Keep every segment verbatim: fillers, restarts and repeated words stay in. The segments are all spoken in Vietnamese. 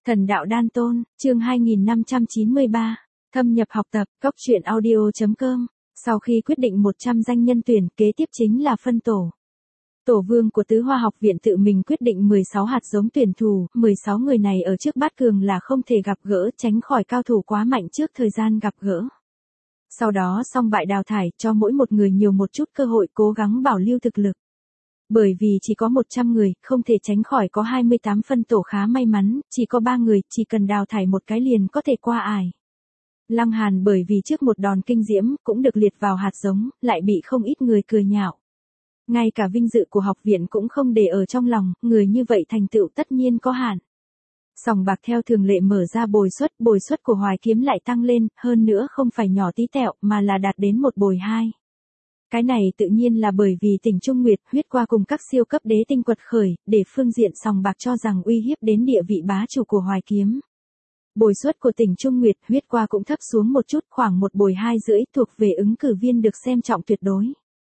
Thần đạo đan tôn, chương hai nghìn năm trăm chín mươi ba, thâm nhập học tập, cốc truyện audio chấm com. Sau khi quyết định một trăm danh nhân tuyển, kế tiếp chính là phân tổ. Tổ vương của Tứ Hoa học viện tự mình quyết định mười sáu hạt giống tuyển thủ, mười sáu người này ở trước bát cường là không thể gặp gỡ, tránh khỏi cao thủ quá mạnh trước thời gian gặp gỡ. Sau đó song bại đào thải, cho mỗi một người nhiều một chút cơ hội, cố gắng bảo lưu thực lực. Bởi vì chỉ có một trăm người, không thể tránh khỏi có hai mươi tám phân tổ khá may mắn, chỉ có ba người, chỉ cần đào thải một cái liền có thể qua ải. Lăng Hàn bởi vì trước một đòn kinh diễm, cũng được liệt vào hạt giống, lại bị không ít người cười nhạo. Ngay cả vinh dự của học viện cũng không để ở trong lòng, người như vậy thành tựu tất nhiên có hạn. Sòng bạc theo thường lệ mở ra bồi suất, bồi suất của Hoài Kiếm lại tăng lên, hơn nữa không phải nhỏ tí tẹo, mà là đạt đến một bồi hai. Cái này tự nhiên là bởi vì Tỉnh Trung Nguyệt huyết qua cùng các siêu cấp đế tinh quật khởi, để phương diện sòng bạc cho rằng uy hiếp đến địa vị bá chủ của Hoài Kiếm. Bồi suất của Tỉnh Trung Nguyệt huyết qua cũng thấp xuống một chút, khoảng một bồi hai rưỡi, thuộc về ứng cử viên được xem trọng tuyệt đối.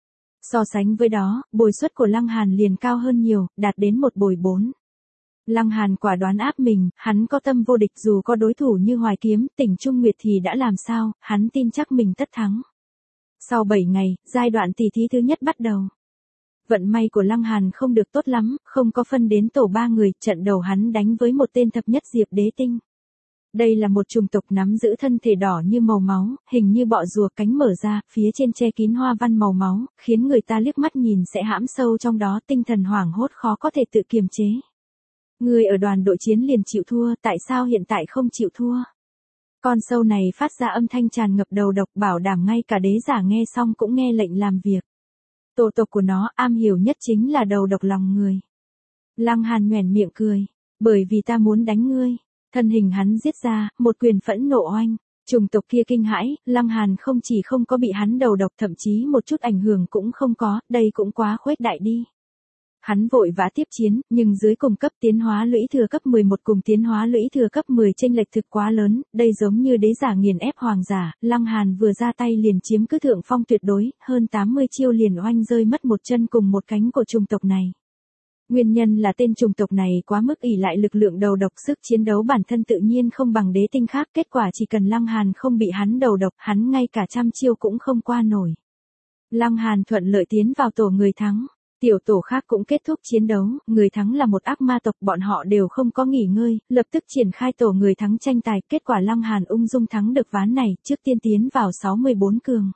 So sánh với đó, bồi suất của Lăng Hàn liền cao hơn nhiều, đạt đến một bồi bốn. Lăng Hàn quả đoán áp mình, hắn có tâm vô địch, dù có đối thủ như Hoài Kiếm, Tỉnh Trung Nguyệt thì đã làm sao, hắn tin chắc mình tất thắng. Sau bảy ngày, giai đoạn tỷ thí thứ nhất bắt đầu. Vận may của Lăng Hàn không được tốt lắm, không có phân đến tổ ba người, trận đầu hắn đánh với một tên thập nhất diệp đế tinh. Đây là một chủng tộc nắm giữ thân thể đỏ như màu máu, hình như bọ rùa, cánh mở ra, phía trên che kín hoa văn màu máu, khiến người ta liếc mắt nhìn sẽ hãm sâu trong đó, tinh thần hoảng hốt khó có thể tự kiềm chế. Người ở đoàn đội chiến liền chịu thua, tại sao hiện tại không chịu thua? Con sâu này phát ra âm thanh tràn ngập đầu độc, bảo đảm ngay cả đế giả nghe xong cũng nghe lệnh làm việc. Tổ tộc của nó am hiểu nhất chính là đầu độc lòng người. Lăng Hàn nhoẻn miệng cười, bởi vì ta muốn đánh ngươi. Thân hình hắn giết ra, một quyền phẫn nộ oanh. Chủng tộc kia kinh hãi, Lăng Hàn không chỉ không có bị hắn đầu độc, thậm chí một chút ảnh hưởng cũng không có, đây cũng quá khuếch đại đi. Hắn vội vã tiếp chiến, nhưng dưới cùng cấp tiến hóa lũy thừa cấp mười một cùng tiến hóa lũy thừa cấp mười chênh lệch thực quá lớn, đây giống như đế giả nghiền ép hoàng giả, Lăng Hàn vừa ra tay liền chiếm cứ thượng phong tuyệt đối, hơn tám mươi chiêu liền oanh rơi mất một chân cùng một cánh của chủng tộc này. Nguyên nhân là tên chủng tộc này quá mức ỷ lại lực lượng đầu độc, sức chiến đấu bản thân tự nhiên không bằng đế tinh khác, kết quả chỉ cần Lăng Hàn không bị hắn đầu độc, hắn ngay cả trăm chiêu cũng không qua nổi. Lăng Hàn thuận lợi tiến vào tổ người thắng. Tiểu tổ khác cũng kết thúc chiến đấu, người thắng là một ác ma tộc, bọn họ đều không có nghỉ ngơi, lập tức triển khai tổ người thắng tranh tài, kết quả Lăng Hàn ung dung thắng được ván này, trước tiên tiến vào sáu mươi bốn cường.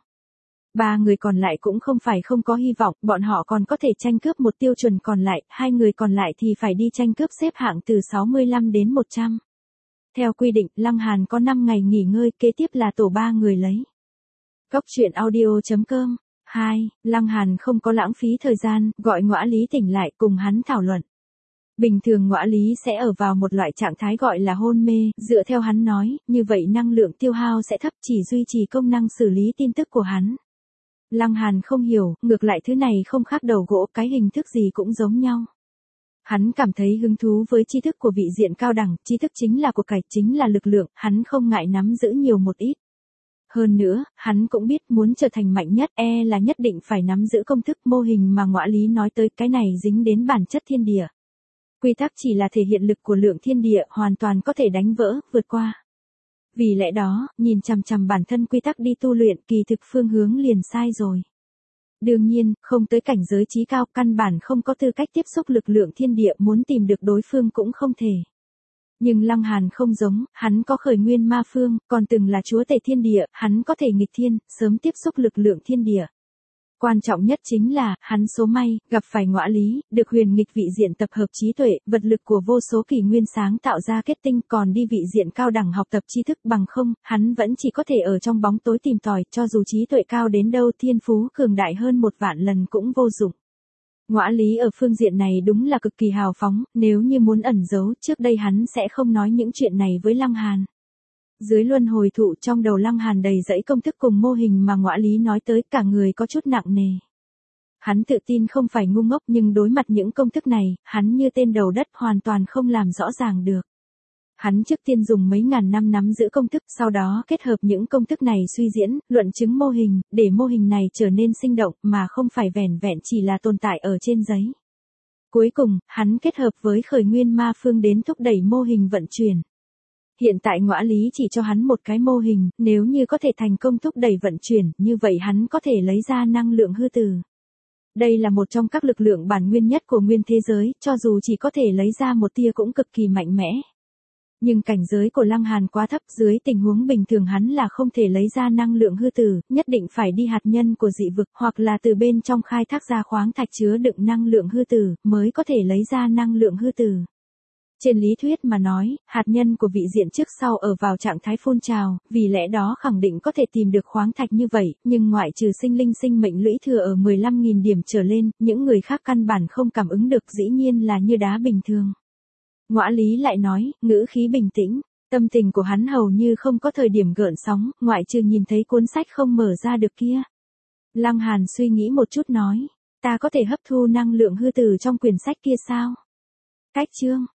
Ba người còn lại cũng không phải không có hy vọng, bọn họ còn có thể tranh cướp một tiêu chuẩn còn lại, hai người còn lại thì phải đi tranh cướp xếp hạng từ sáu mươi lăm đến một trăm. Theo quy định, Lăng Hàn có năm ngày nghỉ ngơi, kế tiếp là tổ ba người lấy. Cốc truyện audio chấm com. hai. Lăng Hàn không có lãng phí thời gian, gọi Ngõa Lý tỉnh lại cùng hắn thảo luận. Bình thường Ngõa Lý sẽ ở vào một loại trạng thái gọi là hôn mê, dựa theo hắn nói, như vậy năng lượng tiêu hao sẽ thấp, chỉ duy trì công năng xử lý tin tức của hắn. Lăng Hàn không hiểu, ngược lại thứ này không khác đầu gỗ, cái hình thức gì cũng giống nhau. Hắn cảm thấy hứng thú với tri thức của vị diện cao đẳng, tri thức chính là của cải, chính là lực lượng, hắn không ngại nắm giữ nhiều một ít. Hơn nữa, hắn cũng biết muốn trở thành mạnh nhất, e là nhất định phải nắm giữ công thức mô hình mà Ngõa Lý nói tới, cái này dính đến bản chất thiên địa. Quy tắc chỉ là thể hiện lực của lượng thiên địa, hoàn toàn có thể đánh vỡ, vượt qua. Vì lẽ đó, nhìn chằm chằm bản thân quy tắc đi tu luyện, kỳ thực phương hướng liền sai rồi. Đương nhiên, không tới cảnh giới trí cao, căn bản không có tư cách tiếp xúc lực lượng thiên địa, muốn tìm được đối phương cũng không thể. Nhưng Lăng Hàn không giống, hắn có khởi nguyên ma phương, còn từng là chúa tể thiên địa, hắn có thể nghịch thiên, sớm tiếp xúc lực lượng thiên địa. Quan trọng nhất chính là, hắn số may, gặp phải Ngõa Lý, được huyền nghịch vị diện tập hợp trí tuệ, vật lực của vô số kỷ nguyên sáng tạo ra kết tinh, còn đi vị diện cao đẳng học tập tri thức, bằng không, hắn vẫn chỉ có thể ở trong bóng tối tìm tòi, cho dù trí tuệ cao đến đâu, thiên phú cường đại hơn một vạn lần cũng vô dụng. Ngõa Lý ở phương diện này đúng là cực kỳ hào phóng, nếu như muốn ẩn giấu, trước đây hắn sẽ không nói những chuyện này với Lăng Hàn. Dưới luân hồi thụ, trong đầu Lăng Hàn đầy dẫy công thức cùng mô hình mà Ngõa Lý nói tới, cả người có chút nặng nề. Hắn tự tin không phải ngu ngốc, nhưng đối mặt những công thức này, hắn như tên đầu đất, hoàn toàn không làm rõ ràng được. Hắn trước tiên dùng mấy ngàn năm nắm giữ công thức, sau đó kết hợp những công thức này suy diễn, luận chứng mô hình, để mô hình này trở nên sinh động, mà không phải vẻn vẹn chỉ là tồn tại ở trên giấy. Cuối cùng, hắn kết hợp với khởi nguyên ma phương đến thúc đẩy mô hình vận chuyển. Hiện tại Ngõa Lý chỉ cho hắn một cái mô hình, nếu như có thể thành công thúc đẩy vận chuyển, như vậy hắn có thể lấy ra năng lượng hư từ. Đây là một trong các lực lượng bản nguyên nhất của nguyên thế giới, cho dù chỉ có thể lấy ra một tia cũng cực kỳ mạnh mẽ. Nhưng cảnh giới của Lăng Hàn quá thấp, dưới tình huống bình thường hắn là không thể lấy ra năng lượng hư tử, nhất định phải đi hạt nhân của dị vực hoặc là từ bên trong khai thác ra khoáng thạch chứa đựng năng lượng hư tử, mới có thể lấy ra năng lượng hư tử. Trên lý thuyết mà nói, hạt nhân của vị diện trước sau ở vào trạng thái phun trào, vì lẽ đó khẳng định có thể tìm được khoáng thạch như vậy, nhưng ngoại trừ sinh linh sinh mệnh lũy thừa ở mười lăm nghìn điểm trở lên, những người khác căn bản không cảm ứng được, dĩ nhiên là như đá bình thường. Ngõa Lý lại nói, ngữ khí bình tĩnh, tâm tình của hắn hầu như không có thời điểm gợn sóng, ngoại trừ nhìn thấy cuốn sách không mở ra được kia. Lăng Hàn suy nghĩ một chút nói, ta có thể hấp thu năng lượng hư từ trong quyển sách kia sao? Cách chương